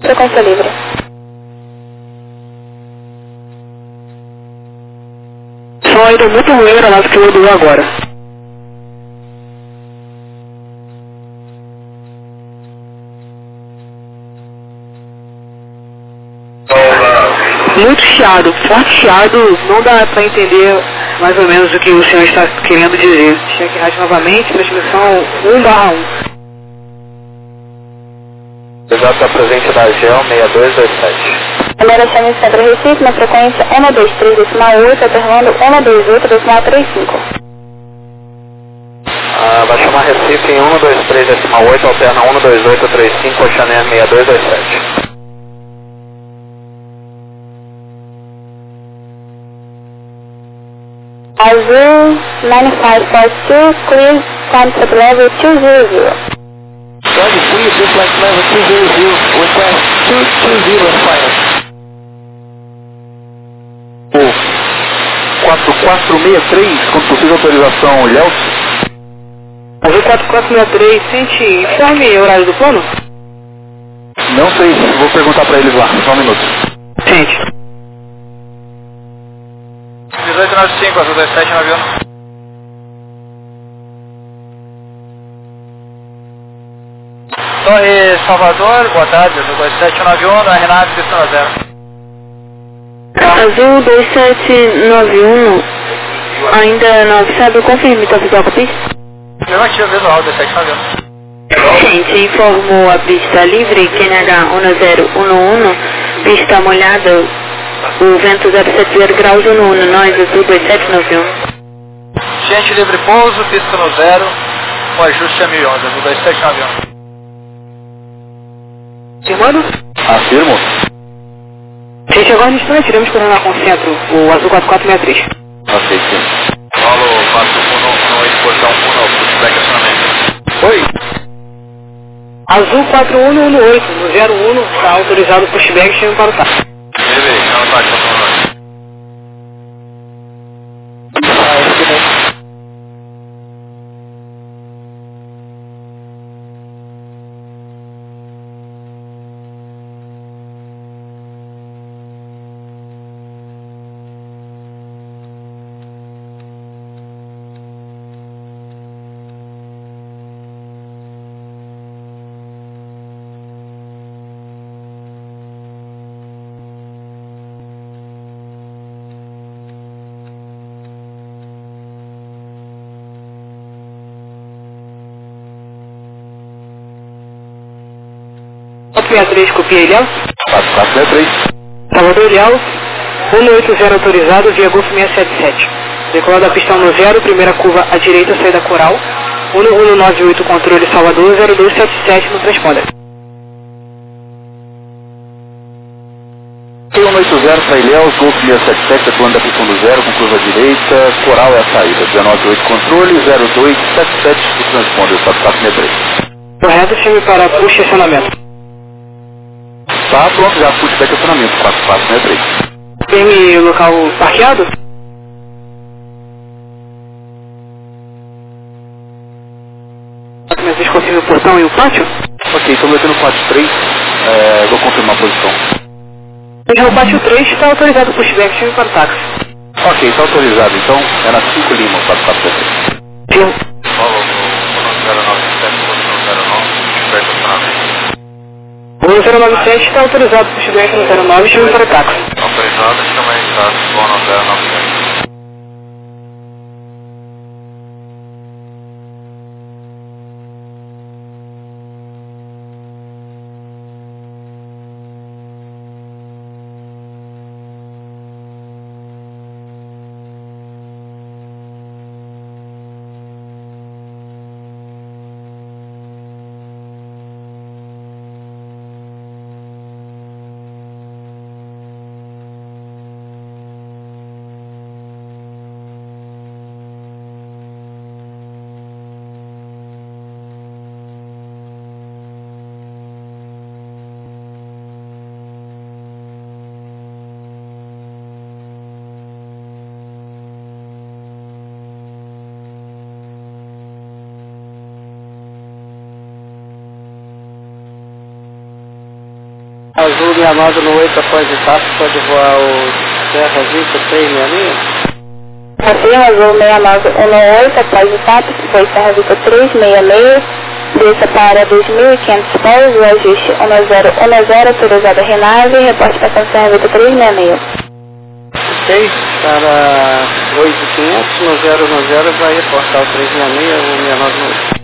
frequência livre. Som ainda muito ruim, aeronave que mudou agora. Muito chiado, forte chiado, não dá para entender mais ou menos o que o senhor está querendo dizer. Cheque rádio novamente, transmissão 1/1. Exato, a presente da AGEL 6227. Aceleração em Centro Recife na frequência 123,8, aterrando 128,35. Vai chamar Recife em 123,8, alterna 12835, Oceaneer 6227. Azul 9542, clear contact level 200. Roger, clear, duplex level 200, request 220 final. 4463, com possível autorização, Ilhéus? Azul 4463, sente informe horário do plano? Não sei, vou perguntar para eles lá, só um minuto. Sente. 1895, Azul 27 no avião. Torre Salvador, boa tarde, Azul 27 no avião, da Renata, pista 0. Azul 2791, ainda não sabe, confirme, tá visual com a pista? Afirmativo, visual, 27 no avião. Gente, informo a pista livre, QNH 1011, pista molhada, o vento 070 graus 11, nós, Azul 2791. Gente livre pouso, pista no 0, o ajuste é 1011, Azul 27 no avião. Firmando? Afirmo. Gente, agora no instante, iremos coronar com o centro, o Azul 4463. Ok, sim. Paulo 4118, portão 1, pushback acionamento. Oi. Azul 4118, no 01, está autorizado o pushback, chegando para o TAP. Beleza, não tá, portão 9. .63, copia Ilhéus. 4463. Salvador Ilhéus, 180 autorizado, via Golf 677. Decolado da pista 10, primeira curva à direita, saída coral. 1198, controle Salvador, 0277 no transponder. 180 para Ilhéus, Golf 677, atuando da pista 10, com curva direita, coral é a saída. 198 controle, 0277 o transponder, 4463. Correto, chame para push e acionamento. Tá pronto, já pushback acionamento, 4463. Firme o local parqueado? Mas desconfirme o portão e o pátio? Ok, estou metendo no pátio 3, vou confirmar a posição. Já o pátio 3 está autorizado o pushback, chame para o táxi. Ok, está autorizado, então é na 5 Lima, 4463. Firme. Paulo 1097, portão 09, pushback acionamento. O 097 está autorizado o pushback no 09, chame para o táxi. Autorizado, chama aí, tá? Bom, no 097. Azul 69 no 8 após etapa, pode voar o Serra Zica 366. Assim, Azul 69 no 8 após etapa, foi Serra Zica 366, desça para 2.500 pés, o ajuste 1010, autorizada Renave, reporte para Serra Zica 366. Ok, para 8.500 no 0 vai reportar o 366, o 69 no 8.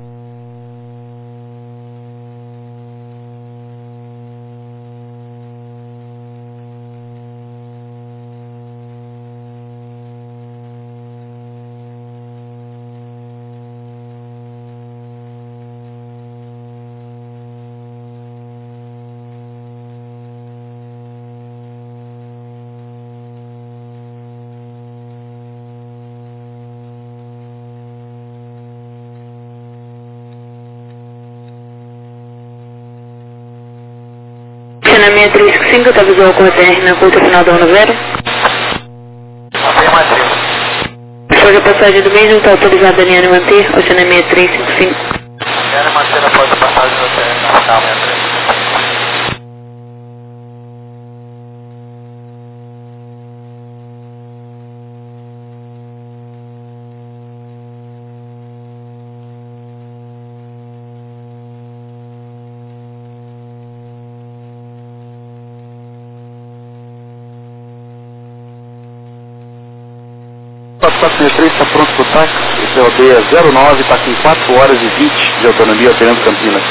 Na 635, tá visual com o TR na curta final da 10. Afirmativo. Foi a passagem do mesmo, está autorizada a Daniela manter, Oceana 6355. Daniela manter após a passagem do TR na final 63. O 463 está pronto para o táxi, o COD é 09, está com 4 horas e 20 de autonomia operando Campinas.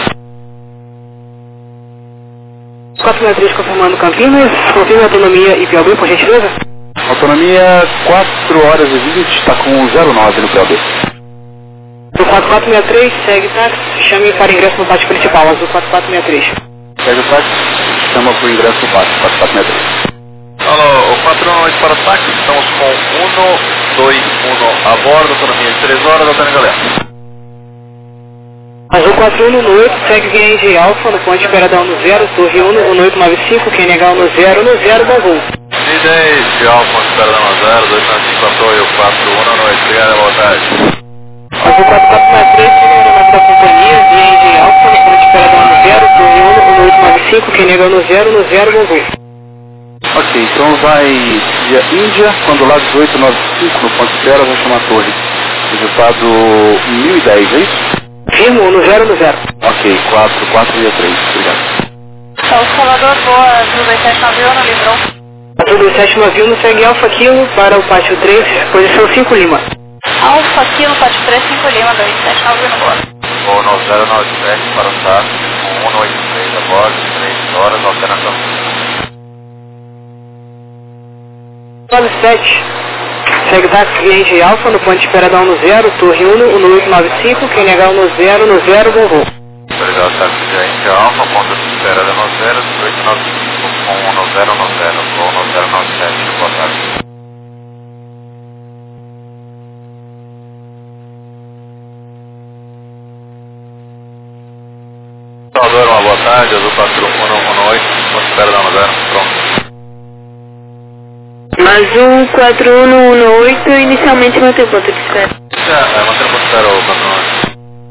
463 confirmando Campinas, confirma a autonomia e POB, por gentileza. Autonomia 4 horas e 20, está com 09 no POB. Do 4463, segue táxi, chame para ingresso no pátio principal, azul 4463. Segue o táxi, chama para o ingresso no pátio, 4463. Alô, o 418 para o táxi, estamos com 121 a bordo, autonomia de 3 horas, até Galera. Azul 4118, segue VNG Alfa, no ponto de Peradão no 0, Torre 1 no 895, QNH no 0 da Azul. D10 de Alfa, Peradão no 0, 295 a Torre 4118, obrigado, boa tarde. Azul 4463, segue a aeronave da companhia, VNG Alfa, no ponto de Peradão no 0, Torre 1 no 895, QNH no 0 da Azul. Ok, então vai via Índia, quando lá 1895 no ponto de Pera vai chamar a torre. Resultado 1010, é isso? Firmo no 0. Ok, 463, obrigado. Salvador, boa, Azul 2791 no Livrão. Azul 2791 segue Alfa Kilo para o pátio 3, posição 5 Lima. Alfa Kilo, pátio 3, 5 Lima, 2791 no bordo. Vou no 097 para o táxi, com 183 a bordo, 3 horas, alteração. 97, segue táxi VNG Alfa, no ponto de Peradão no 0, Torre 1 no 895, QNH no 0 bom voo. Obrigado, táxi de Índia Alfa, ponto de espera no 0, 895 com 1 no 0, voo no 097, boa tarde. Salvador, uma boa tarde, Azul 4118, ponto de espera no 0, pronto. Azul 4118, inicialmente mantém o ponto de espera. Mantém o ponto de espera, o 418.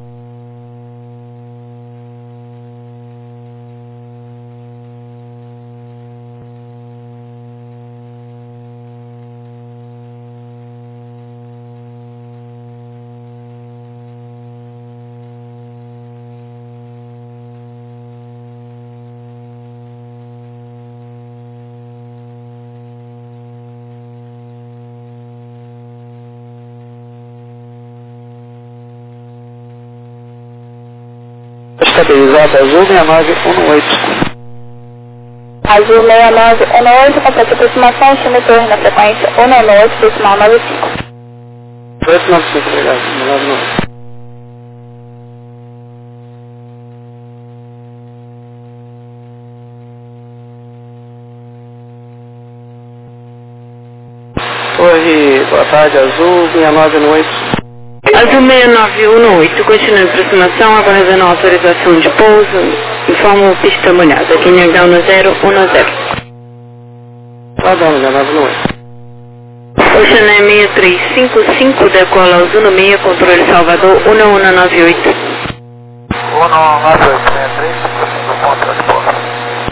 Estabilizado Azul 6918. Azul 6918, completa aproximação, chame torre na frequência 198, decimal 95. 895, obrigado. 99. Torre, boa tarde, Azul 6918. Azul 6918, continue aproximação, aguardando a autorização de pouso, informa pista molhada, QNH no 010. Padrão, 6918. Oceana 6355, decola Azul no 6, controle Salvador 1198. 198, 63, 55, ponto de pouso.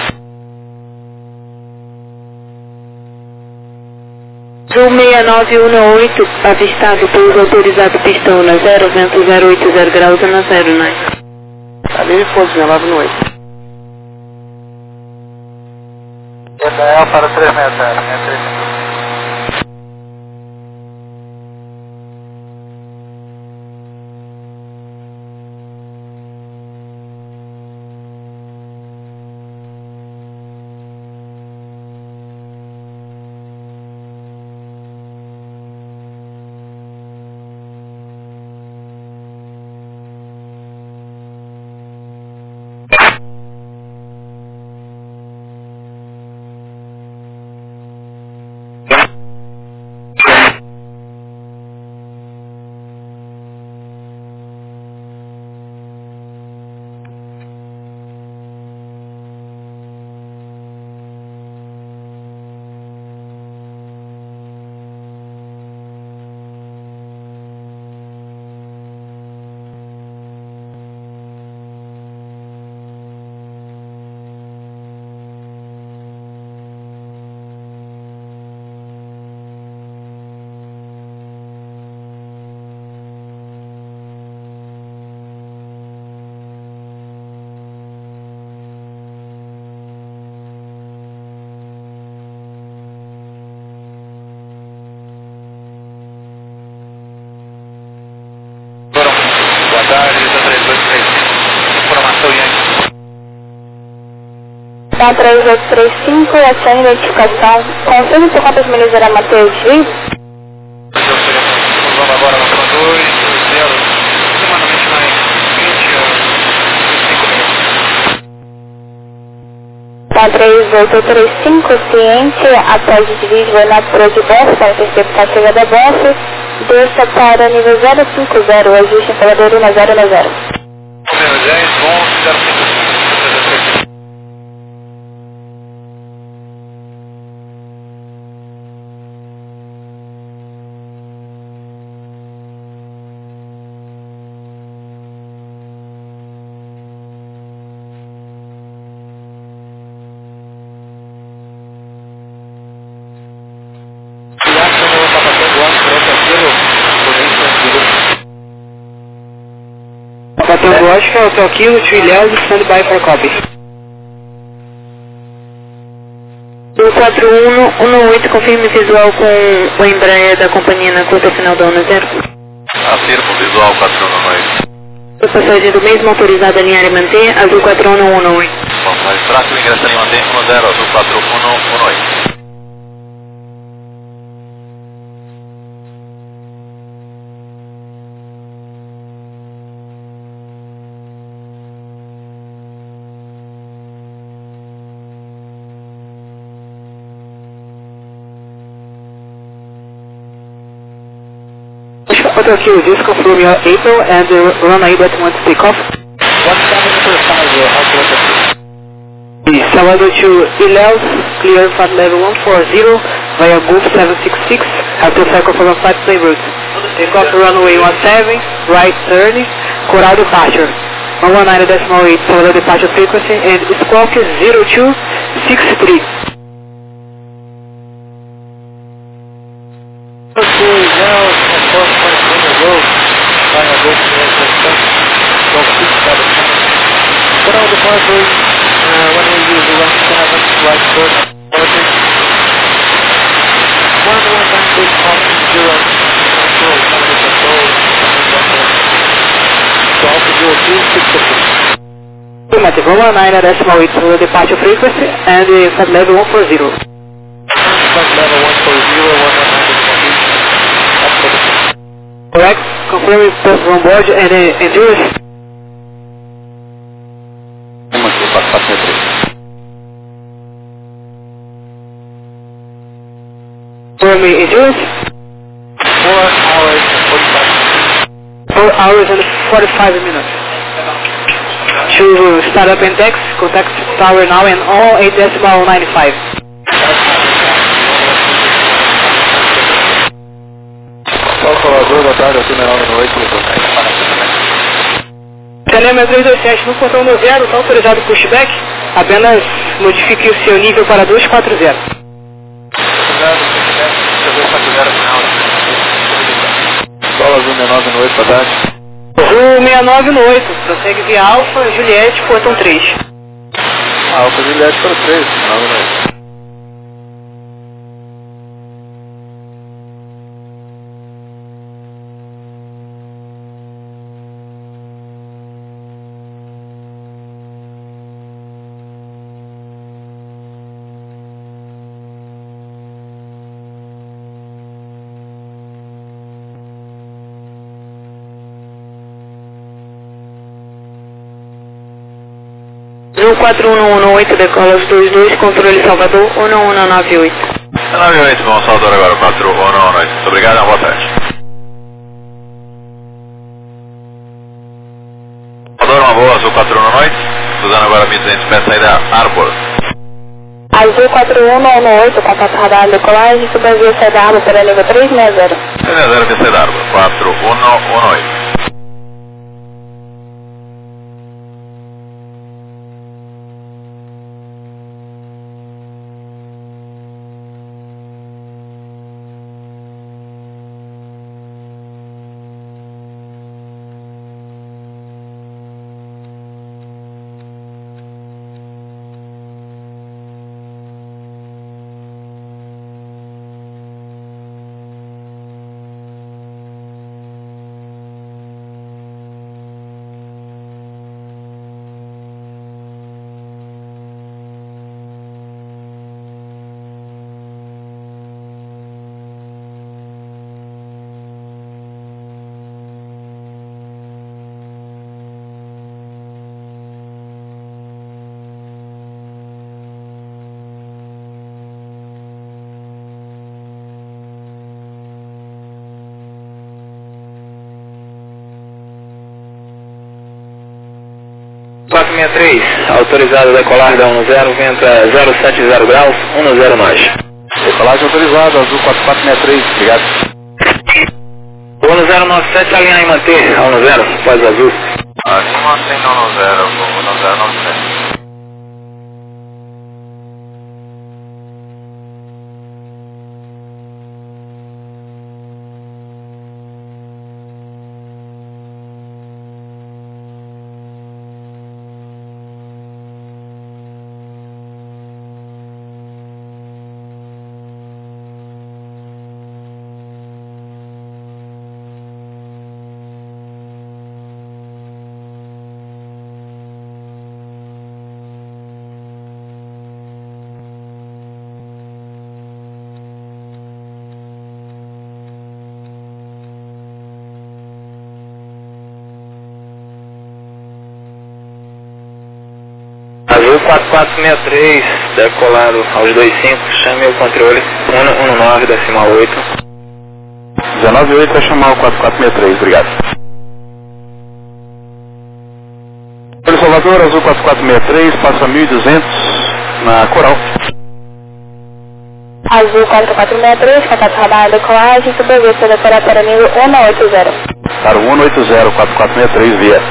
918, avistado pouso autorizado pistão na 0, vento 080 graus na 09. Ali, ponto 1918. Israel para 360, 63. Então, 3835, essa identificação. Confirme por quantas milhas irá manter o desvio? Vamos agora na 2, 0, semanalmente mais 20 a 25 milhas. Então, 3835, ciente, após o desvio de Leonardo por de Boff, para interceptar a chegada Boff, desça para nível 050, ajuste em Salvador 1090. 10, 11, 055. Batendo lógica, Hotel Kilo, Trilhões, stand-by for copy. 4118, confirme visual com o Embraer da companhia na curta final da ONU 0. Afirmo, visual 4118. O passageiro do mesmo autorizado a alinhar e manter, azul 4118. Vamos registrar que o ingresso em mantém 10, azul 4118. Hotel Kilo, just confirm your April and the runway that wants to take off. What's coming for 5, Salvador to Ilhéus, clear flight level 140 via Gulf 766, have to cycle from a flight plane route. Take off runway 17, right turn, Coral departure. 119.8 Salvador departure frequency and squawk 0263. Coral departure, when we use the 17 right turn, 119.8 Salvador departure frequency and flight level 140. flight level 140, 190. Correct, confirm person on board and endurance. For me, endurance? 4 hours and 45 minutes. To start up and text, contact tower now and all 8.95. Salvador, boa tarde, aqui na 9 Telema 327 no portão no 0, está autorizado pushback, apenas modifique o seu nível para 240. Obrigado, pushback, 240 final. Boa tarde. Azul 69 no 8, prossegue via Alfa, Juliette, portão 3. Alfa Juliette para 3, 9 Azul 4118, decola os 22, controle Salvador 1198. 98, vamos Salvador agora, 4118. Muito obrigado, uma boa tarde. Salvador, uma boa, Azul 4118. Usando agora 1200 pés, saída Arbor. Azul 4118, contato radar decolagem, subavia saída Arbor para nível 360. 360, via saída Arbor, 4118. Autorizado a decolar da 10, venta 070 graus, 10 nós. Decolagem autorizada, Azul 4463, obrigado. 1097, alinhar e manter, 10, pós azul. Aqui mantém 10, 1097. Azul 4463, decolado aos 25, chame o controle 119, decimal 8. 198 vai chamar o 4463, obrigado. Pelo Salvador, Azul 4463, passa 1200 na Coral. Azul 4463, contato radar decolagem, subavia saída Coral para nível 180. Para o 180, 4463 via.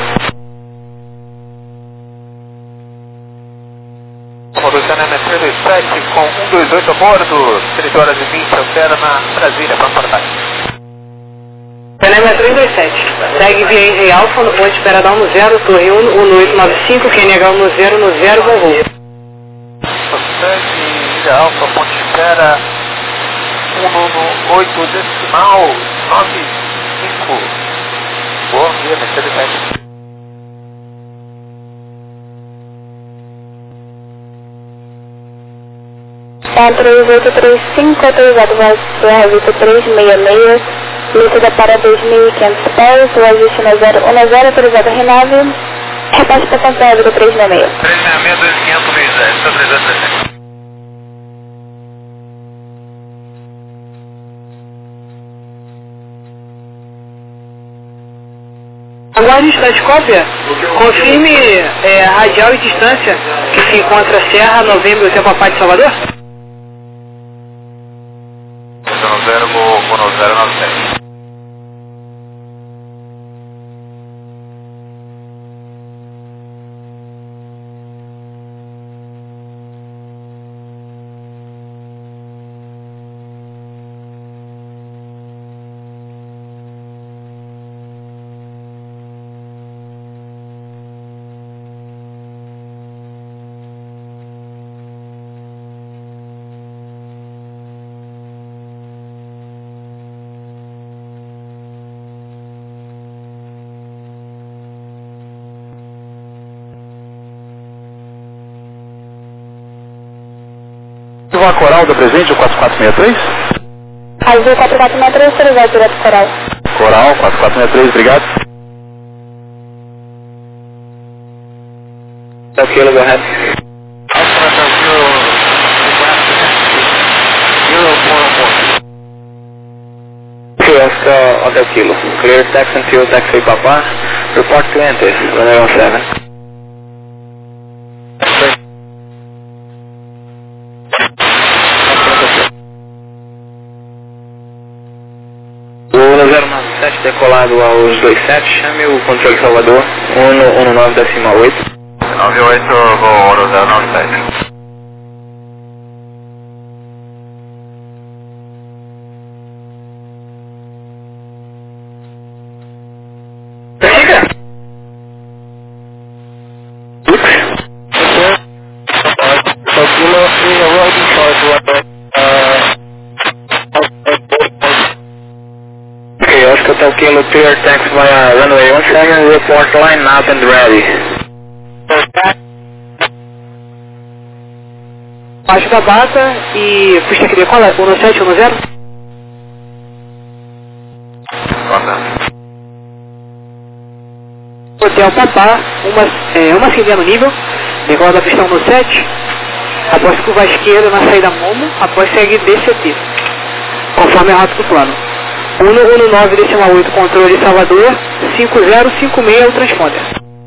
Conduzindo M327 com 128 a bordo, 13 horas e 20, altera na Brasília, vamos para baixo. Penema 327, segue via Henry Alfa, no ponto de espera da 10, torre 1895, QNH 10 no 0, bom voo. Bastante, Ilha Alfa, ponte de espera 118, decimal 95. Boa via, Mercedes 7. Tá 3835, autorizado para revista 366, líquida para 2.500 pés, o ajuste na 010, autorizado R9, repasse para Santiago do 366. 366, 2500, Luiz, estou 360. Aguarde Staticópia, confirme radial e distância que se encontra Serra, Novembro, Hotel Papai de Salvador. 0, vou no 097. a Coral da presente, o 4463? Azul 4463, autorizado direto Coral. Coral, 4463, obrigado. Kilo, go ahead. Oscar Hotel Kilo. Clear taxi and fuel taxi Papa. Report to enter. Runway 17. O 1097 decolado aos 27, chame o controle Salvador, 119,8. 98, voo 1097. Hotel Kilo, clear taxi via runway 17, report line up and ready. Baixo da bata e pista que decola, 1710. Hotel Papá, uma seguida no nível, decola da pista 17, após curva à esquerda na saída Momo, após segue DCT, conforme a rota do plano. 119,8, controle Salvador, 5056 o transponder.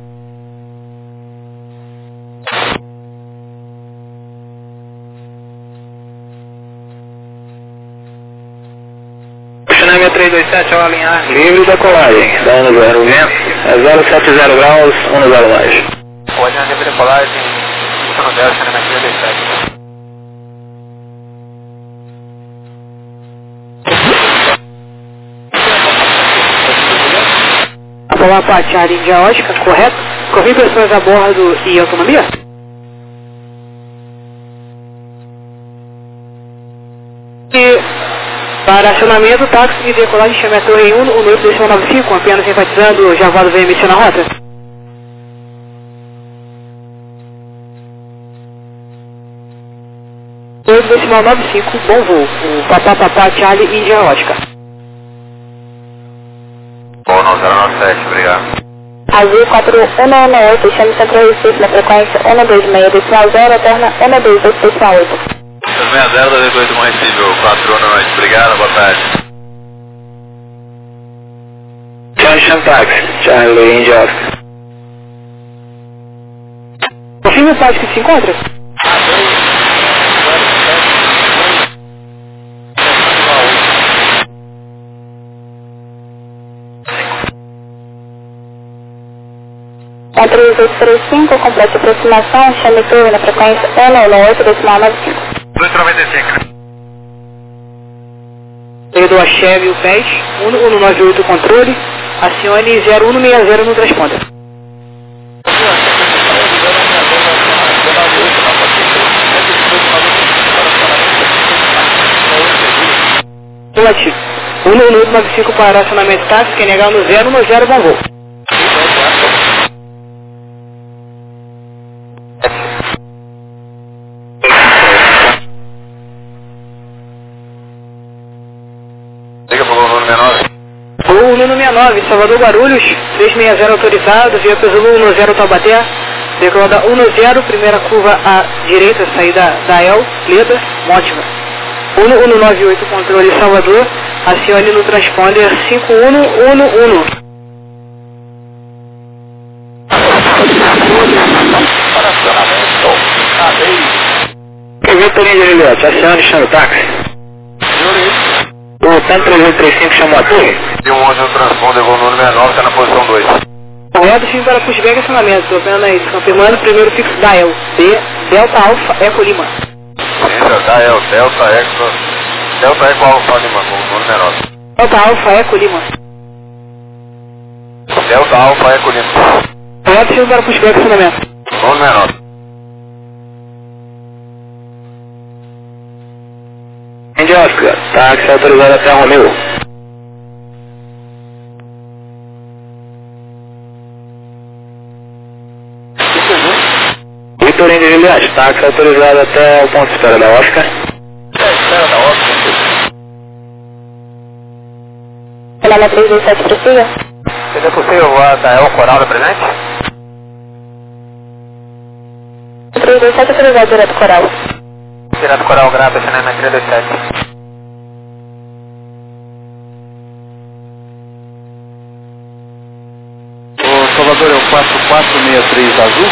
Tsunami 327 ao alinhar, livre da colagem, da 10 vento, é 070 graus, 10 mais. Pode andar livre da colagem, pista no 10, Tsunami 327. Papa Charlie India Oscar, correto? Corri pessoas a bordo e autonomia? E para acionamento, táxi e decolagem, chame a torre 1, o 895, apenas enfatizando o Javado VMC na rota. O 895, bom voo, o Papa Charlie India Oscar. Voo 1097, obrigado. Azul 4118, chame Centro Recife na frequência 126,0, alterna 128,8. 60 da depois do Recife, 419, obrigado, boa tarde. Junction Taxi, Charlie India Oscar. Confirme o táxi que se encontra? É 3835, complete aproximação, chame torre na frequência 198,95. 295. Perdoa a Chevy o PES, 1198 controle, acione 0160 no transponder. Relativo. 11895 para acionamento táxi, quem negar no 010, bom voo. Voo 169, Salvador Guarulhos, 360 autorizado, via Peso 10 Taubaté, decolada 10, primeira curva à direita, saída da El, Leda, Mótima. 1198, controle Salvador, acione no transponder 5111. Quer ver o Torinho de Juliette? Acione, chama o táxi. O TAM 3835 chamou a torre? E um 11 no transponder, voo número 69, está na posição 2. Correto, sim, para pushback acionamento, apenas confirmando o primeiro fixo da El, Delta Alpha Eco Lima. Delta Eco Alfa Lima, voo número 69. Delta Alpha Eco Lima. Delta Alfa Eco Lima. Correto, sim, para pushback acionamento. Voo número 69. India Oscar, táxi autorizado até Romeu. Vitor India Juliette, táxi autorizado até o ponto de espera da Oscar. Cinema 327, prossiga. Seria possível voar da El Coral da presente? 327 autorizado direto Coral. Direto Coral, grava, Cinema 327. Salvador, é o 4463 azul.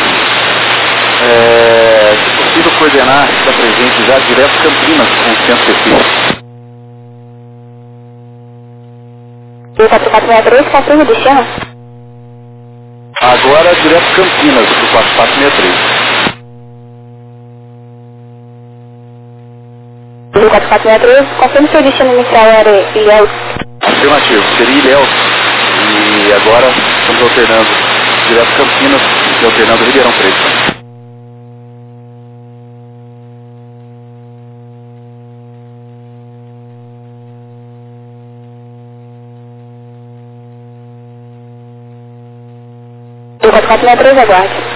Se possível, coordenar está presente já direto Campinas com o centro específico. E 4463, confirma o destino. Agora direto Campinas do 4463. E 4463, confirma se o destino inicial era Ilhéus. Afirmativo, seria Ilhéus. E agora estamos alternando direto Campinas e alternando Ribeirão Preto. E 4463, aguarde.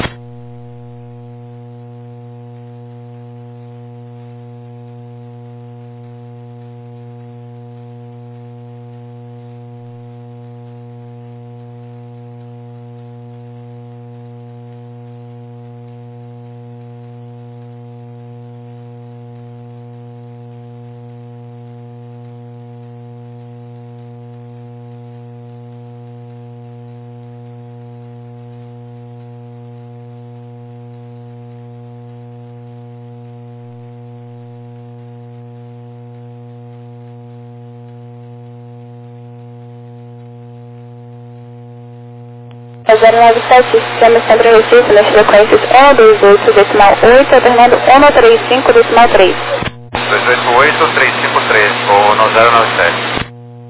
É 097, sistema sempre Recife nas frequências 128 decimal 8, alternando 135 decimal 3. 288, 353, ou no 097.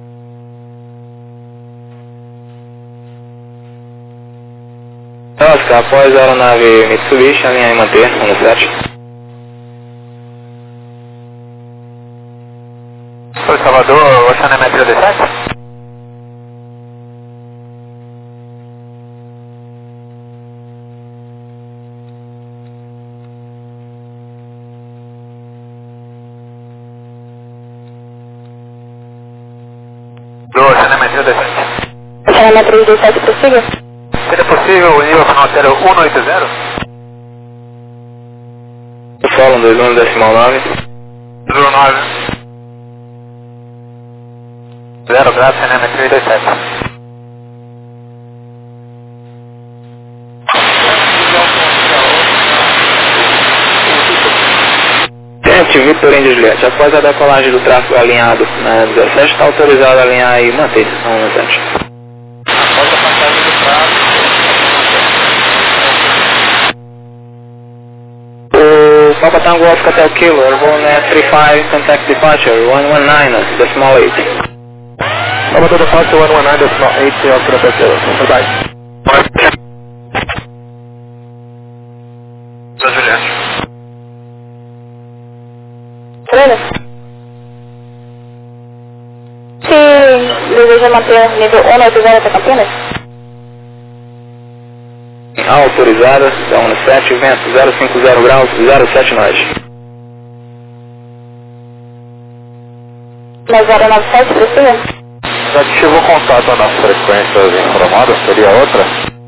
Oscar, após a aeronave Mitsubishi, alinhar e manter, 17. Foi Salvador, Oceana 317? Do Oceana 317. Oceana 327, prossiga. Seria possível o nível financeiro 180? Solo 21 decimal 9. 09. 0 graus, Cinema 327. Victor Indy Juliette, após a decolagem do tráfego alinhado na 17, está autorizado a alinhar e manter um instante. Após a passagem do tráfego. O Papa Tango Oscar Hotel Kilo, Airborne 35, contact departure, 119, decimal 8. Salvador departure 119, decimal 8, Oscar Hotel Kilo. Goodbye. Juliette. Helena? Se deseja manter nível 180 até Campinas? Autorizada, da 17, vento 050 graus, 07 nós. Na 097, prossiga? Já ativou contato nas frequências informadas, seria outra?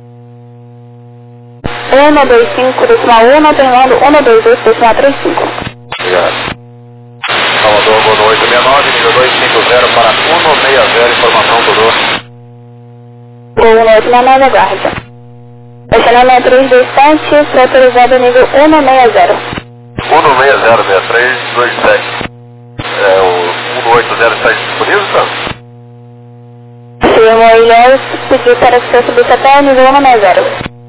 125 decimal 1, alternando 128 decimal 35. Obrigado. Salvador, Godo 869, nível 250 para 160, informação do Dor. Gol 189, aguarde. Oceana 327, foi autorizado nível 160. 1606327. O 180 está disponível, então? Firma Ilhéus pediu para que você subisse até o nível 160.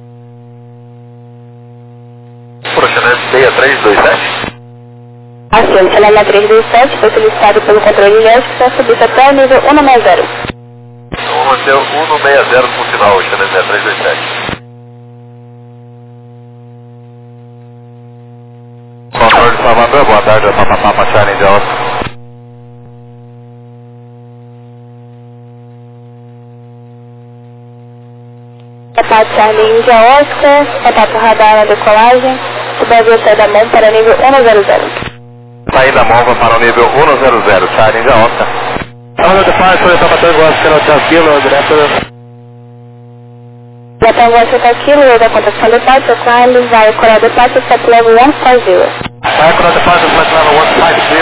Oceana 6327. Assim, Oceana 327 foi solicitado pelo controle Ilhéus que você subisse até o nível 160. Vamos manter o 160 com sinal, Oceana 6327. Controle de Salvador, boa tarde, é Papa Charlie de Oscar. Contato Charlie India Oscar, contato radar na decolagem, subir sair da mão para nível 100. Saída móvel para o nível 100, Charlie de Oscar. Hello, the fire for the Papa Tango, Oscar Hotel Kilo, good afternoon. Tango Hotel Kilo, da contação de Pátio, Climb, vai Coral de Pátio, step level 150. Fire Coral de Pátio, flight level 150,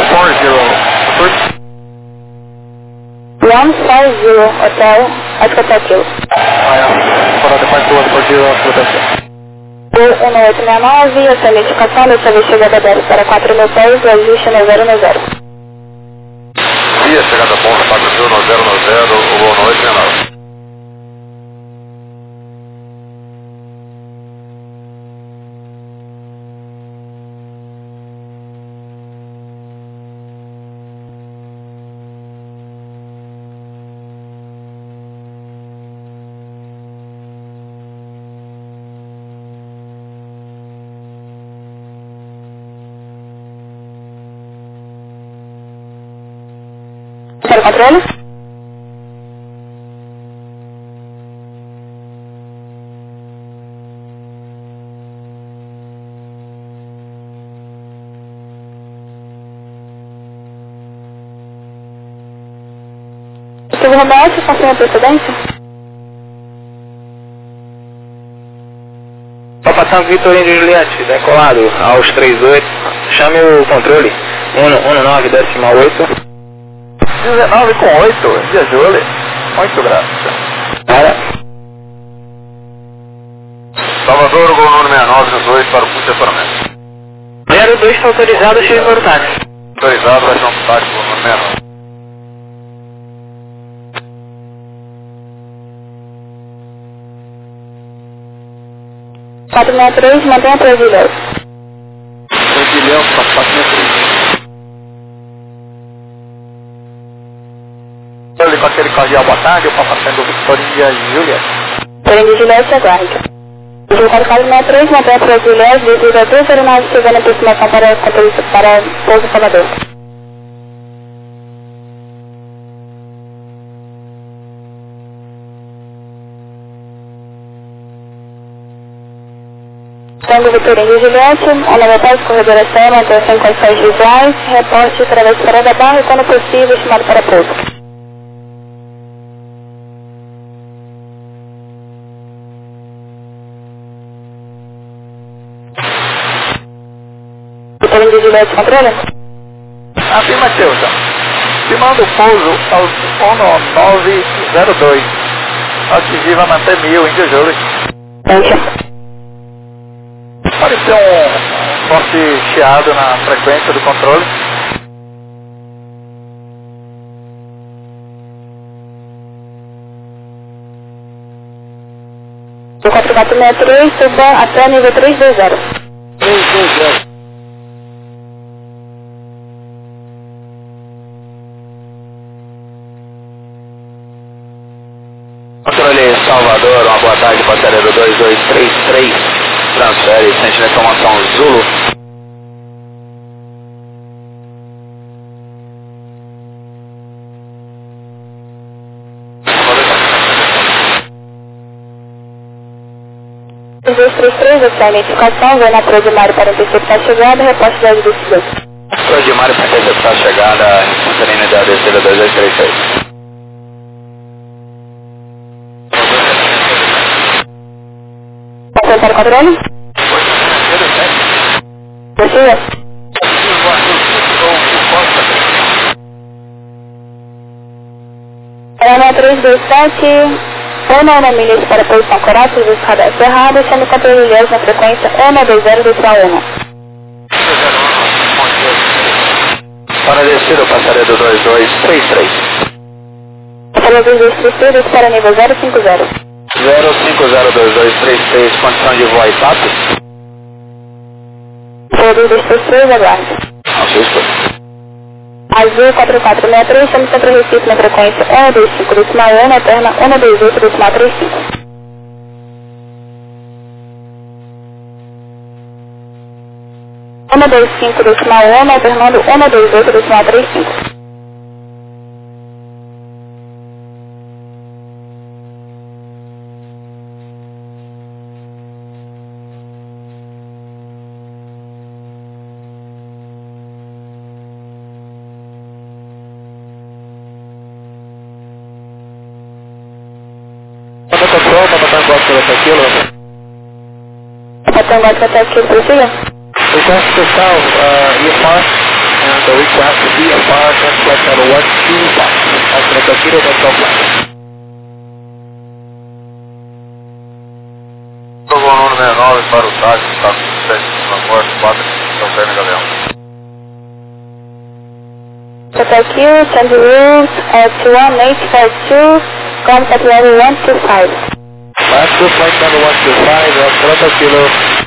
150, Hotel, Hotel Kilo. Coral de Pátio, 140, proteção. 1869, essa identificação dessa vez chegada 10 para 4.000 pés, o ajuste no 090. Via chegada ponta 4.000 no 090, o voo no 869. Para o controle? Silvio Roberto, confirma a precedência? Papa Tango Vitorino de Juliette, decolado aos 38, chame o controle, 119,8. 19,8, dia Júlio. Muito graças. Para. Salvador, voo número 69, para o curso de estacionamento. 02 está autorizado, cheio de táxi. Autorizado, vai ser um táxi, voo número 69. Quatrocentos e mantenha a presilha. Presilhão, 463. Ali com aquele carro de abordagem, eu passo sendo Vitória e Júlia. Porém de Juliette, aguarde. O 463 mantém a presilha, devido a 2 aeronaves chegando em aproximação para pouso Salvador. Tango Vitorino e Juliette, ornamentais, corredor acima, manutenção em condições visuais, reporte através de parada barra e, quando possível, estimado para pouso. Vitorino e Juliette, controla? Afirmativo, então. Estimando o pouso aos 1902. Atingível manter 1000, Índio Júlio. Enche. Pode ser um forte chiado na frequência do controle. O 4463 suba até nível 320. 320. Controle Salvador, uma boa tarde, passageiro 2233. Transfere, sente na informação Zulu. Os 233, essa é a identificação, vem na Prodimário para interceptar a chegada, reposte da descida. Prodimário para interceptar a chegada, Catarina da descida 2236. Passou para o controle? Descida. Aeronave 327, ou na milhas para a posição coral, serviço radar cerrado, chame controle ilhas na frequência 120 do Itaúna. Para descida, passageiro 2233. Para 2233, para nível 050. 0502233, condição de voz SAP. Para 2233, aguarde. Não se escuta. Azul 4463, chame sempre Recife na frequência 125,1, na eterna 128,35. 125,1, alternando 128,35. Tango Alpha Kilo, prossiga. Request to south, EFR, and the request to VFR, flight level 125. Alpha Kilo, that's all flight. Togo 169 para o táxi, está com 7 na porta, 4 São Pedro Galeão. Alpha Kilo, send the rules at 1842, contact level 125. Last two flight number 125, Alpha Kilo.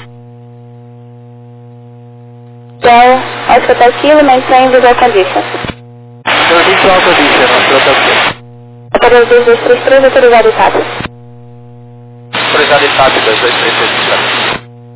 So, Alpha Kilo, maintain visual condition. Visual condition, Alpha Kilo. Para 2233, autorizado e TAP. Autorizado e TAP 2233.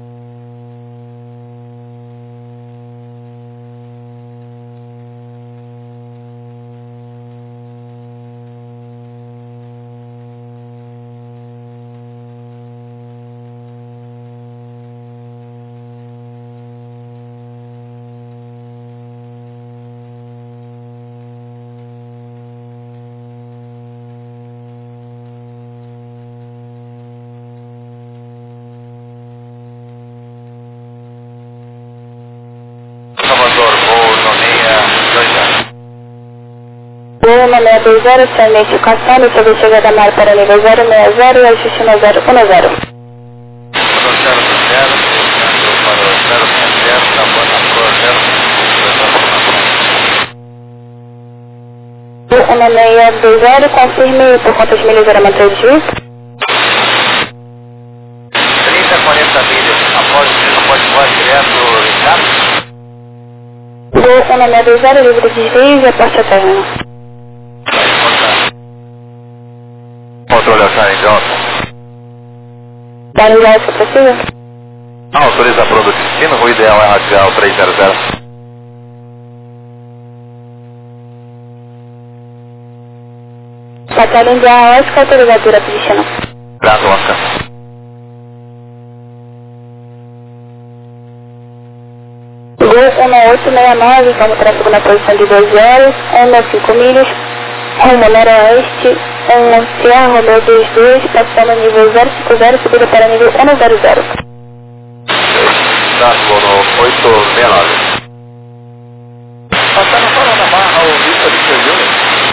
Voo 620, sem identificação, depois chega da mar para nível 060 e ajuste no 010. Voo 1620, confirme por quantas milhas era manter de juízo? 30 a 40 milhas, após o piso pode voar direto em Chape? Voo 1620, livre de desvio e aporte a término. Controle Ocean Johnson. Daniel, se possível? Autoriza para o destino, o ideal é radial 300. Batalha Indiana Oscar, autorizado direto de destino. Grato, Oscar. Gol 1869, vamos para a segunda posição de 2 horas, 1,5 milhas, rumo noroeste, Sierra Romeo 22, passando no nível 050, subida para nível 100. Táxi no 869. Passando só na barra, o vista de Sergipe.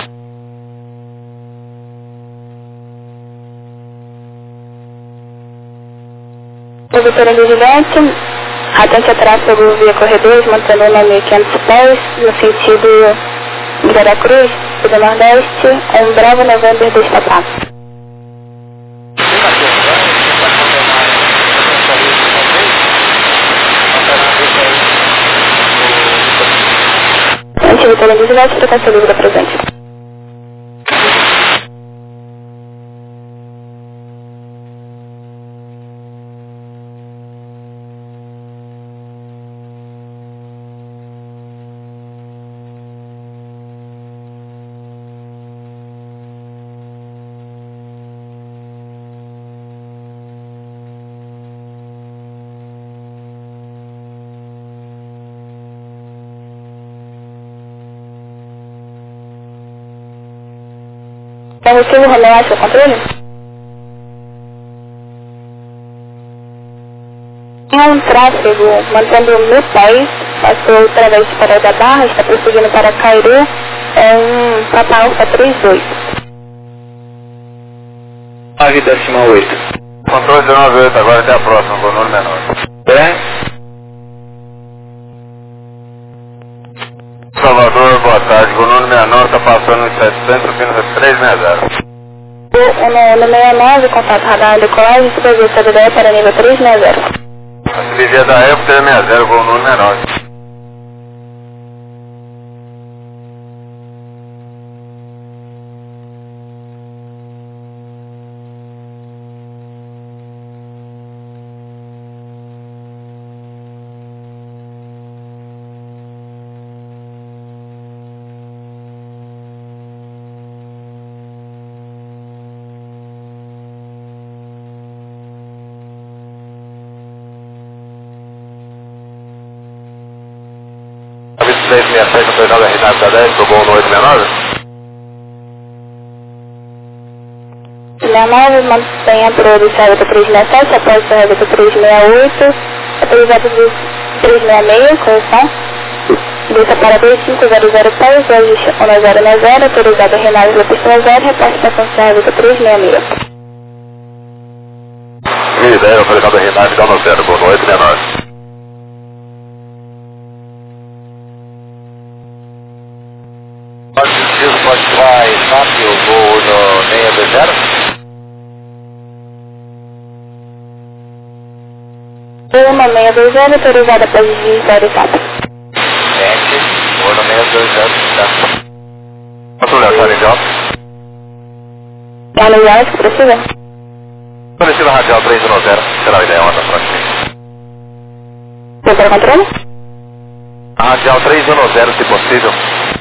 Produtora vigilante, atente a tráfego via corredores, mantendo 1.500 pés, no sentido de Veracruz, do Nordeste, Bravo November 2 Papá. Antivitória vigilante, frequência livre presente. Positivo, Romeo, acha o controle? Tinha um tráfego mantendo 1000 pés, passou através de Parada da Barra, está prosseguindo para Cairu, Papa Alfa 32. 9,8. Controle 98, agora até a próxima, vou no menor. Salvador, boa tarde, Gonoro 69, está passando em 700, subindo 360. No 69, contato radar decolagem, supervisor CDD para nível 360. A cirurgia da época 360, Gonoro 69. A 2367, autorizado RNAV 10, do Gol no 869? 169, mantenha para o Cerveto 367, após o Cerveto 368, autorizado do 366, correção. Desça para 2500 pés, o ajuste 1090, autorizado a Renales da pista 0, repasse para São Cerveto 366. Minha ideia, autorizado a Renales, dá no 0, boa noite, menor. Pode tirar SAP, eu vou no 620. 1620, autorizada para desvio para o SAP. Vou no 620, tá. Posso olhar a radial? É a Legal que precisa? Conhecida radial 310, será a ideia, onda próxima. Tem para controle? A radial 310, se possível.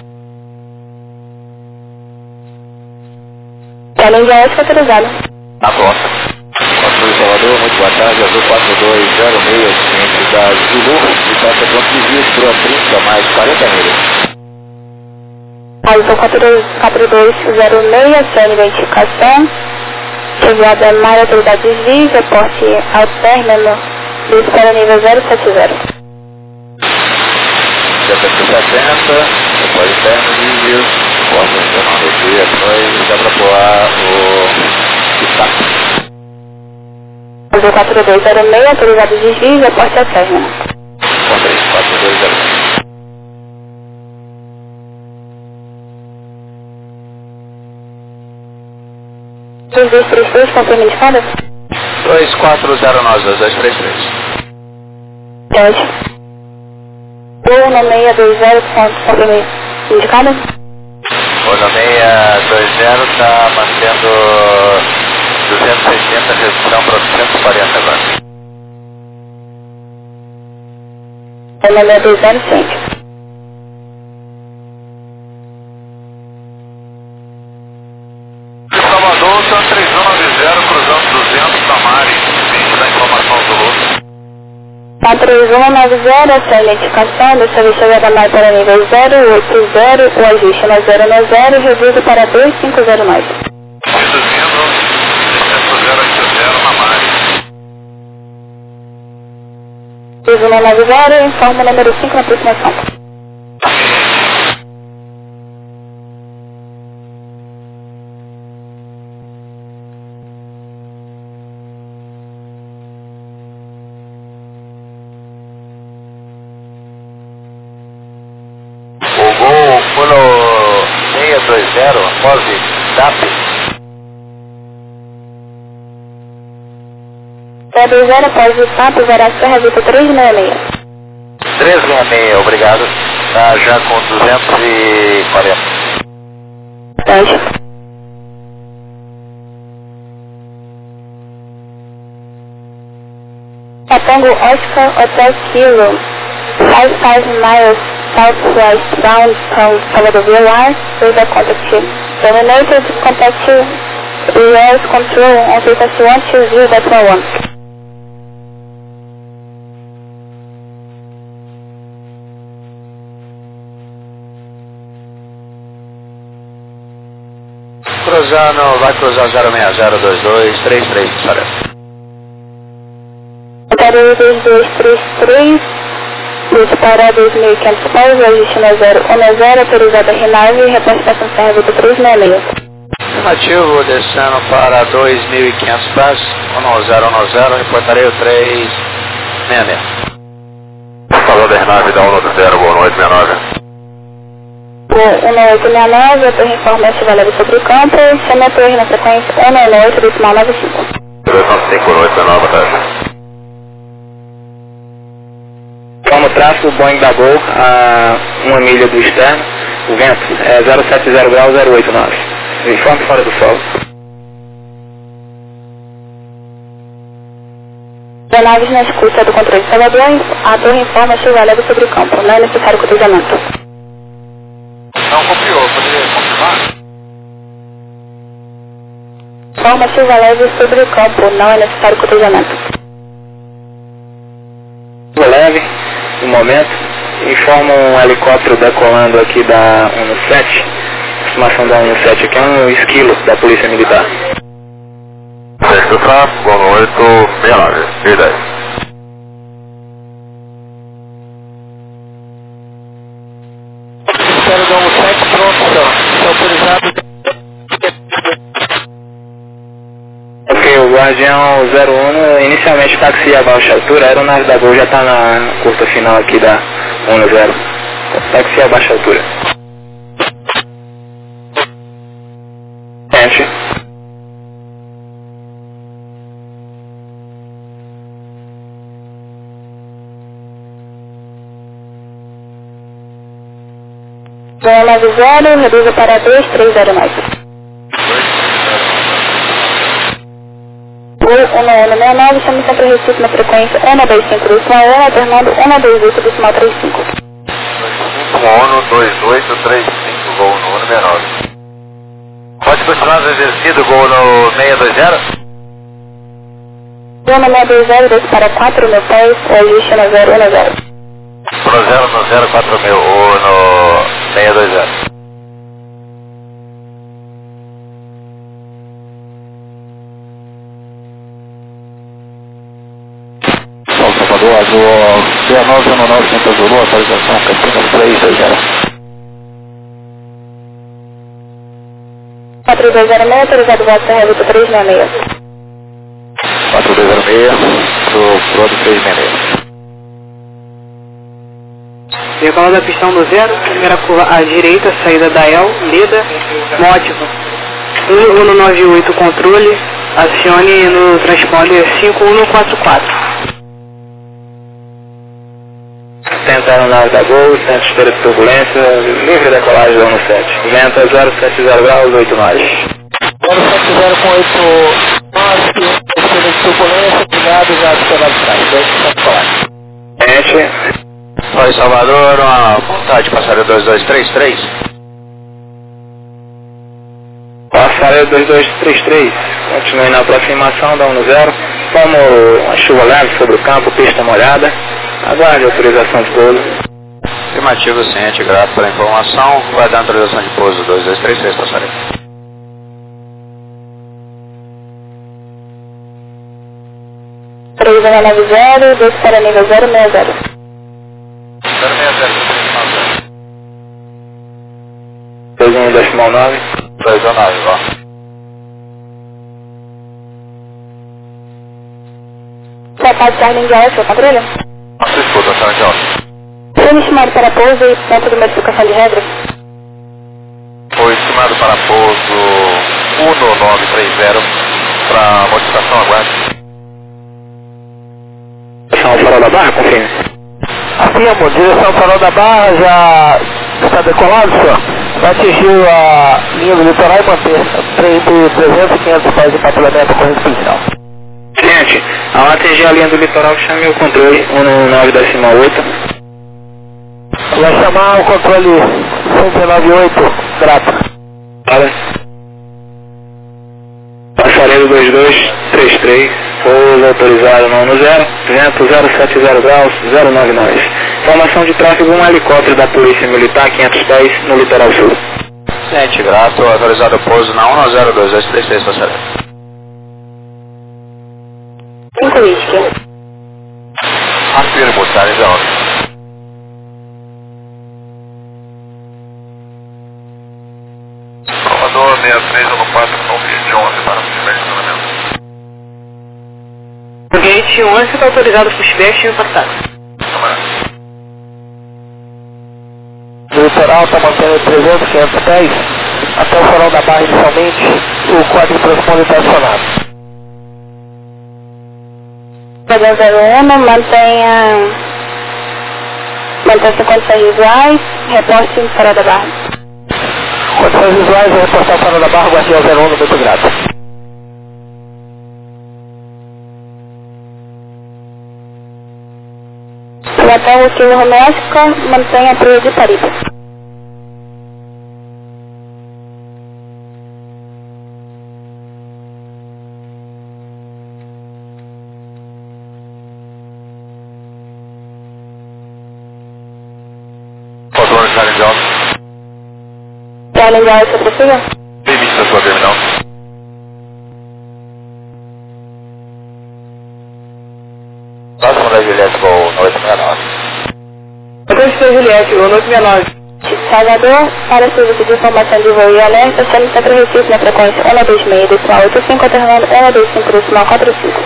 É a Legal que autorizada. Na costa. Controle Salvador, muito boa tarde, azul 4206, ciente da Zulu, e passa pronto de vias para 30 mais 40 milhas. Azul 4206, sem identificação, chegada na autoridade de desvio, reporte ao término, desde para o nível 070. 70, depois término de desvio, reporte ao desvio, depois dá para voar o destaque. Azul 4206, autorizado de desvio, reporte ao término. 4206. Os 233, confirma de escada? 24092233. Pode. 1620, confirma de escada? O 620 está mantendo 260, redução para 240 agora. O 1620, ciente. Salvador, São 3190, cruzando 200, Tamari, 20 da informação do Lúcio. 4190, sem identificação, dessa vez chegada mais para nível 080, o ajuste na 090, reduzo para 2509. Reduzindo, 080 na Mari. 2190, informa o número 5 na aproximação. O gol foi no 620, após DAP. 620, após o SAP, verá Serra Vita 366. 366, obrigado. Tá já com 240. Pode. Tatango Oscar Hotel Kilo, 5,000 miles southwest bound from Salvador Line, with the contact terminated, contact US control on frequency 120.1. Cruzando, vai cruzar 0602233, parece. 2233, disparar 2.500 pés, ajuste na 010, autorizada Renave, representação Serra Vita 366. Afirmativo, descendo para 2.500 pés, 1010, reportarei o 366. Falou da Renave, da 190, boa noite, 69. 1869, a torre informa estiver leve sobre o campo, chama a torre na sequência 198, decimal 95. 295, boa noite, 69, boa tarde. Como tráfego, Boeing da Gol a 1 milha do externo, o vento é 070 graus 089. Informe fora do solo. Aeronaves na escuta do controle de Salvador, a torre informa estiver leve sobre o campo, não é necessário cotejamento. Não copiou, poderia confirmar? Informa chuva leve sobre o campo, não é necessário cotejamento. Chuva leve, no momento, informa um helicóptero decolando aqui da 117, a estimação da 117 aqui é um esquilo da Polícia Militar. tráfego, gol no 869 e 10. Espero do 17, pronto, senhor. Autorizado. Ok, o Guardião 01, inicialmente táxi a baixa altura, a aeronave da Gol já está na curta final aqui da 10. Táxi a baixa altura. Gente. Gol 90, reduza para 2309. Gol 1169, chama sempre Recife na frequência 125 alternando 128 decimal 35. 12835, gol no 69. Pode continuar exercido, gol no 620? Gol no 620, desce para 4.000 pés, o ajuste no 010. Pro 0 no 04000, ou no 620. Salvador, Azul 6919, Centro Azul, atualização Campinas 320. 4206, autorizado voto da Revuta 366. 4206, pro Prod 366. Decolar da pistão no 0, primeira curva à direita, saída da El, Leda, mótivo. 1198 controle, acione no transponder 5144. Tenta a aeronave da Gol, centro de esteira de turbulência, livre decolagem do 17. Vento 070 graus, 8 nós. 070 com 8 nós, esteira de turbulência, cuidado, já esperado atrás. Gente. Oi, Salvador, uma vontade, passaria 2233. Passaria 2233, continue na aproximação da 10, como uma chuva leve sobre o campo, pista molhada, aguarde a autorização de pouso. Afirmativo, ciente, grato pela informação, vai dar autorização de pouso 2233, passaria. Previsão 90, desce para nível 060. 21,9. 219, ó. Tratado de carne de alta, seu controle? Nossa escuta, Sr. John. Foi estimado para pouso e ponto de modificação de regra? Foi estimado para pouso 1930 para modificação, aguarde. Direção ao farol da Barra, confirme. Afirmo, direção farol da Barra já está decolado, senhor. Vai atingir a linha do litoral e manter entre 300 e 500 pés de patrulhamento com policial. Gente, ao atingir a linha do litoral, chame o controle 119,8. Vai chamar o controle 198, grato. Para. Passaredo 2233, pouso autorizado no 10, vento 070 graus, 099. Informação de tráfego, um helicóptero da Polícia Militar, 500 pés, no litoral sul. Ciente, grato, autorizado pouso na 1022336, passaria. 5 whisky. Afirmo, Sr. John. Salvador 6314, Gate 11 para o estacionamento. Gate 11 está autorizado para os pés e impactado. O litoral está mantendo 300, 500 pés até o farol da Barra inicialmente, o código de transponder está acionado. Padrão 01, mantenha-se condições visuais, reporte no farol da Barra. Condições visuais, vou reportar o farol da Barra, Guardião 01, muito grato. O hotel Aquilo Romesca, mantenha a trilha de Pariba. Controle, Sr. John. Charlie John, você precisa? Limite da sua terminal. Hotel Juliette, Gol 869. Hotel Juliette, Gol 869. Salvador, para serviço de informação de voo e alerta, estamos sempre Recife na frequência 126,85, alternando 125,45.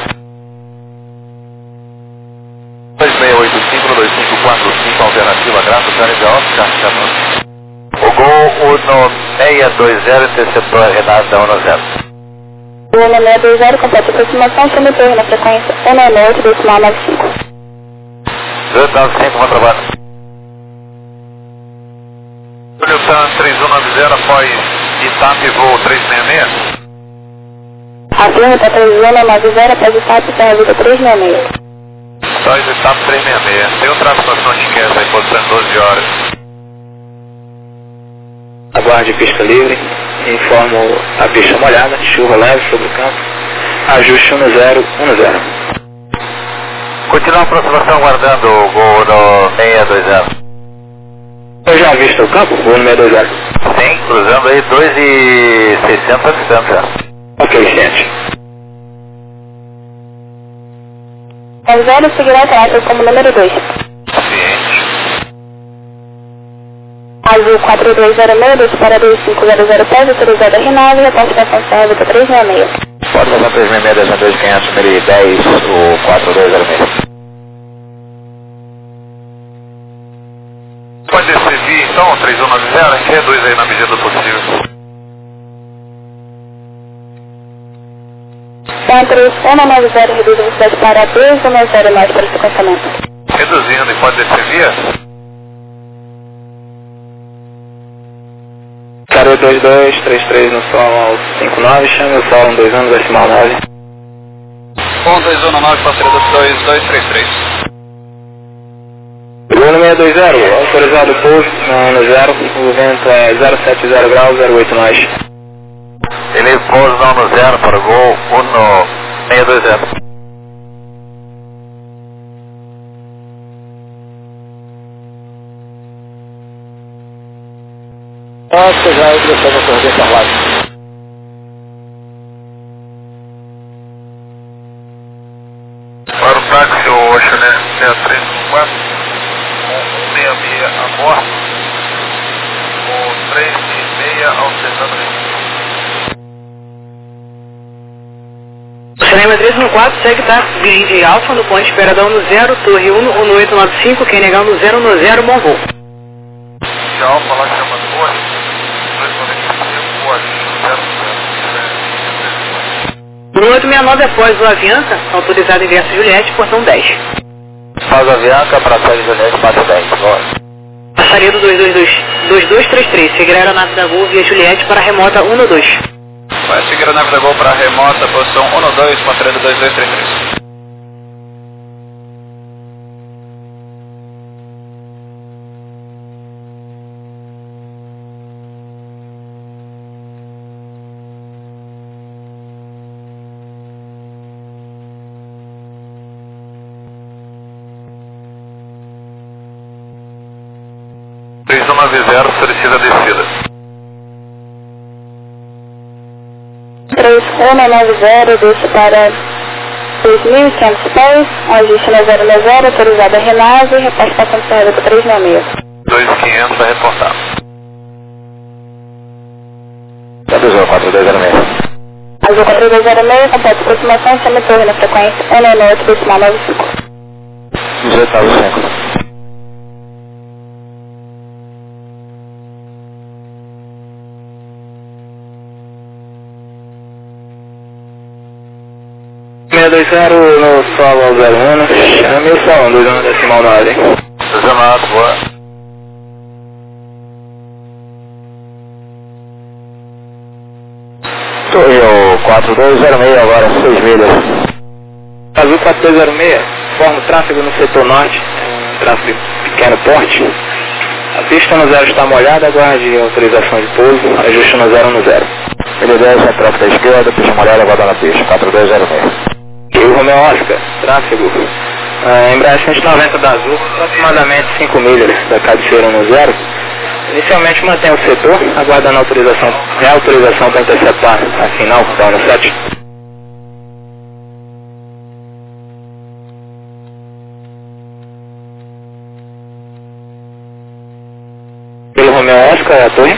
2685-2545, alternativa Graça, Tânia de Oscar, o Gol 1620, interceptor Renato da 10. O 1620, completa aproximação, Chamitorre na frequência 198,95. 295, bom trabalho. Julio-San 3190, após Itap, voo 366. Afirma para 3190, após Itap, Serra 366. Após Itap 366. Tem o tráfego na Frontiqueza, aí, posição 12 horas. Aguarde pista livre, informo a pista molhada, chuva leve sobre o campo, ajuste 1010. Continua a aproximação aguardando o Gol no 620. Eu já visto o campo, vou no 620. Sim, cruzando aí 2.600 a distância. Ok, gente. 10 seguirá tráfego como número 2. Ciente. Azul 4206, para 2500 pés, autorizada R9, reporte da Serra 366. Pode levar 366, descendo 2500, número 10, o 4206. Pode descer via então, 3190, a gente reduz aí na medida do possível. Centro 190, reduz a velocidade para 210 mais para o sequenciamento. Reduzindo, e pode descer via? Carô 2233 no sol 59, chame o sol 120, decimal 9. 1219, parceiro do 2233. Gol no 620, autorizado pouso no 0, o vento é 070 graus, 08 nós. Ele pousa no 0 para o Gol 1620. Nossa, já ingressando a corrente live. Para o táxi, o Oceanet 6314. 166 a bordo, o 366 alternando O cinema 314 segue táxi grid alfa no ponte Esperadão no 0, torre 1, 1895, quem negar no 0, no 0, bom voo. de alfa lá chama torre, 295, o 1869 após o Avianca, autorizado em verso Juliette, portão 10. Faz a Avianca para a Sérgio Juliette, bate 10. Passaria do 2233, seguirá a aeronave da Gol via Juliette para a remota 112. Vai seguir a nave da Gol para a remota, posição 112, passaria do 2233. Solicita a descida. 3190, desce para 2.500 pés, ajuste no 090, autorizada R9, reporte para Serra 366. 2500 a reportar. Reduziu 4206. Azul 4206, completa aproximação, Chamitorre na frequência 198,95. 1895. No solo 01, chame o sol 120, decimal 9. 19, boa. Torre o 4206, agora 6 milhas. Azul 4206, forma o tráfego no setor norte, tráfego de pequeno porte. A pista no 0 está molhada, aguarde autorização de pouso, ajuste no 010. L10 é tráfego da esquerda, pista molhada, agora na pista, 4206. E o Romeo Oscar, tráfego, embrague 190 da Azul, aproximadamente 5 milhas da cabeceira no 0. Inicialmente mantém o setor, aguardando reautorização para interceptar a final da 17. Romeo Oscar, a torre.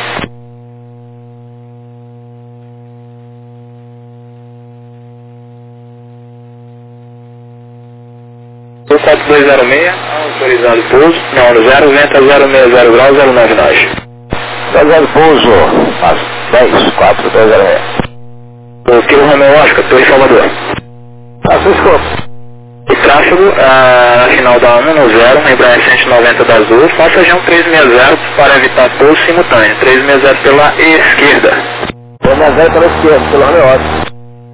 O 4206, autorizado pouso, não, 0, venta 060 graus, 09 nós. 00 pouso, às 10, 4206. O Kilo Romeo Oscar, Torre Salvador. Francisco. O tráfego, na final da 110, Embraer 190 da Azul, faça já um 360 para evitar pouso simultâneo. 360 pela esquerda. 360 pela esquerda, pelo Romeo Oscar.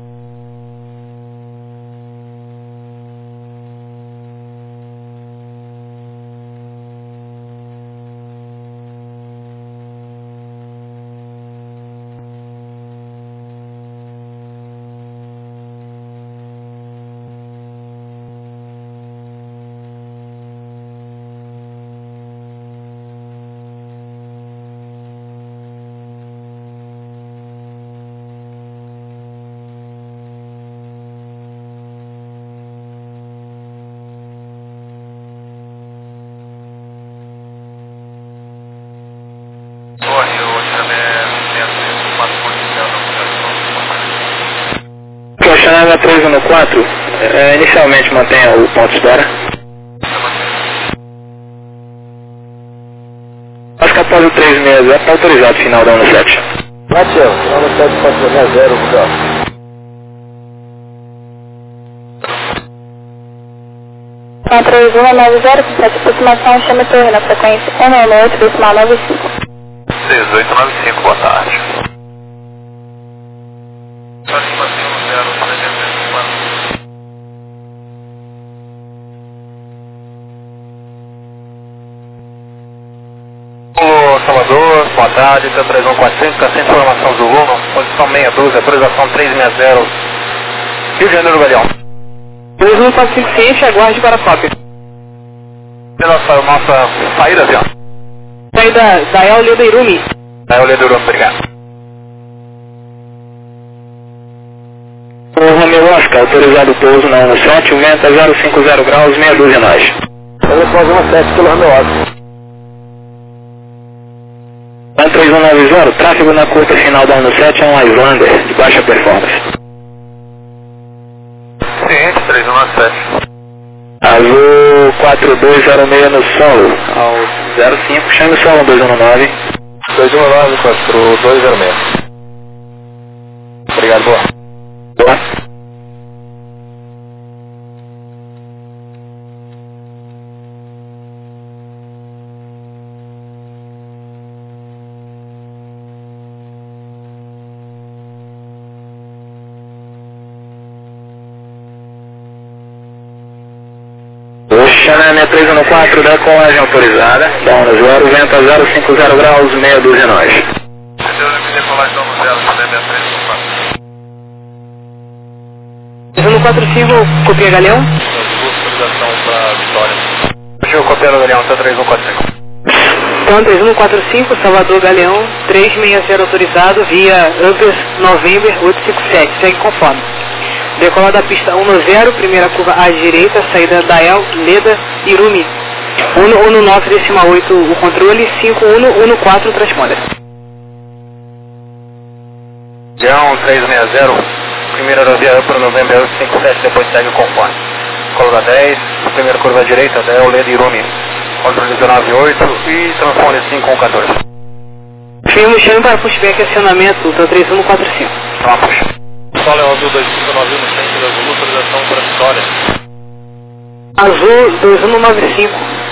O Chanel 314, inicialmente mantenha o ponto de espera. Acho que após o 360 está autorizado o final da 17. Bateu, 17.60, Miguel. Com 3190, com aproximação, chame torre na frequência 198,95. 1895, boa tarde. Salvador, boa tarde, T3145, cassete de informação Zulu, posição 612, autorização 360, Rio de Janeiro, Galeão. 3145, aguarde para a cópia. Nossa saída, avião. Saída da El Ledeirumi. Aí, Ledeirumi, obrigado. O Romeo Oscar, autorizado o pouso na 17, venta 050 graus, meia dúzia nós. Vamos fazer uma 7 pelo Romeo Oscar. 3190, tráfego na curta final da 17 é um Islander de baixa performance. Ciente, 3197. Azul 4206 no solo, ao 05, chame o solo 219. 219, 4206. Obrigado, boa. Boa. Chanel 314, decolagem autorizada, da 10, venta 050 graus, meia dúzia nós. Decolagem da 10, também 3145, copia Galeão. Autorização para Vitória. Deixa eu copiar o Galeão, T3145. Então, 3145, Salvador Galeão, 360 autorizado, via Uber November 857, segue conforme. Decolar da pista 10, primeira curva à direita, saída da El, Leda, Irumi. 119,8 o controle, 5114 o transponder. Galeão 360, primeira aerovia Upper November 857, depois segue o conforme. Coluna 10, primeira curva à direita, da El, Leda, Irumi. Controle 198 e transponder 5114. Firme, chame para pushback acionamento, então 3145. Tá, puxa. Sol é azul 2591 no centro da Zulu, autorização para Vitória. Azul 2195.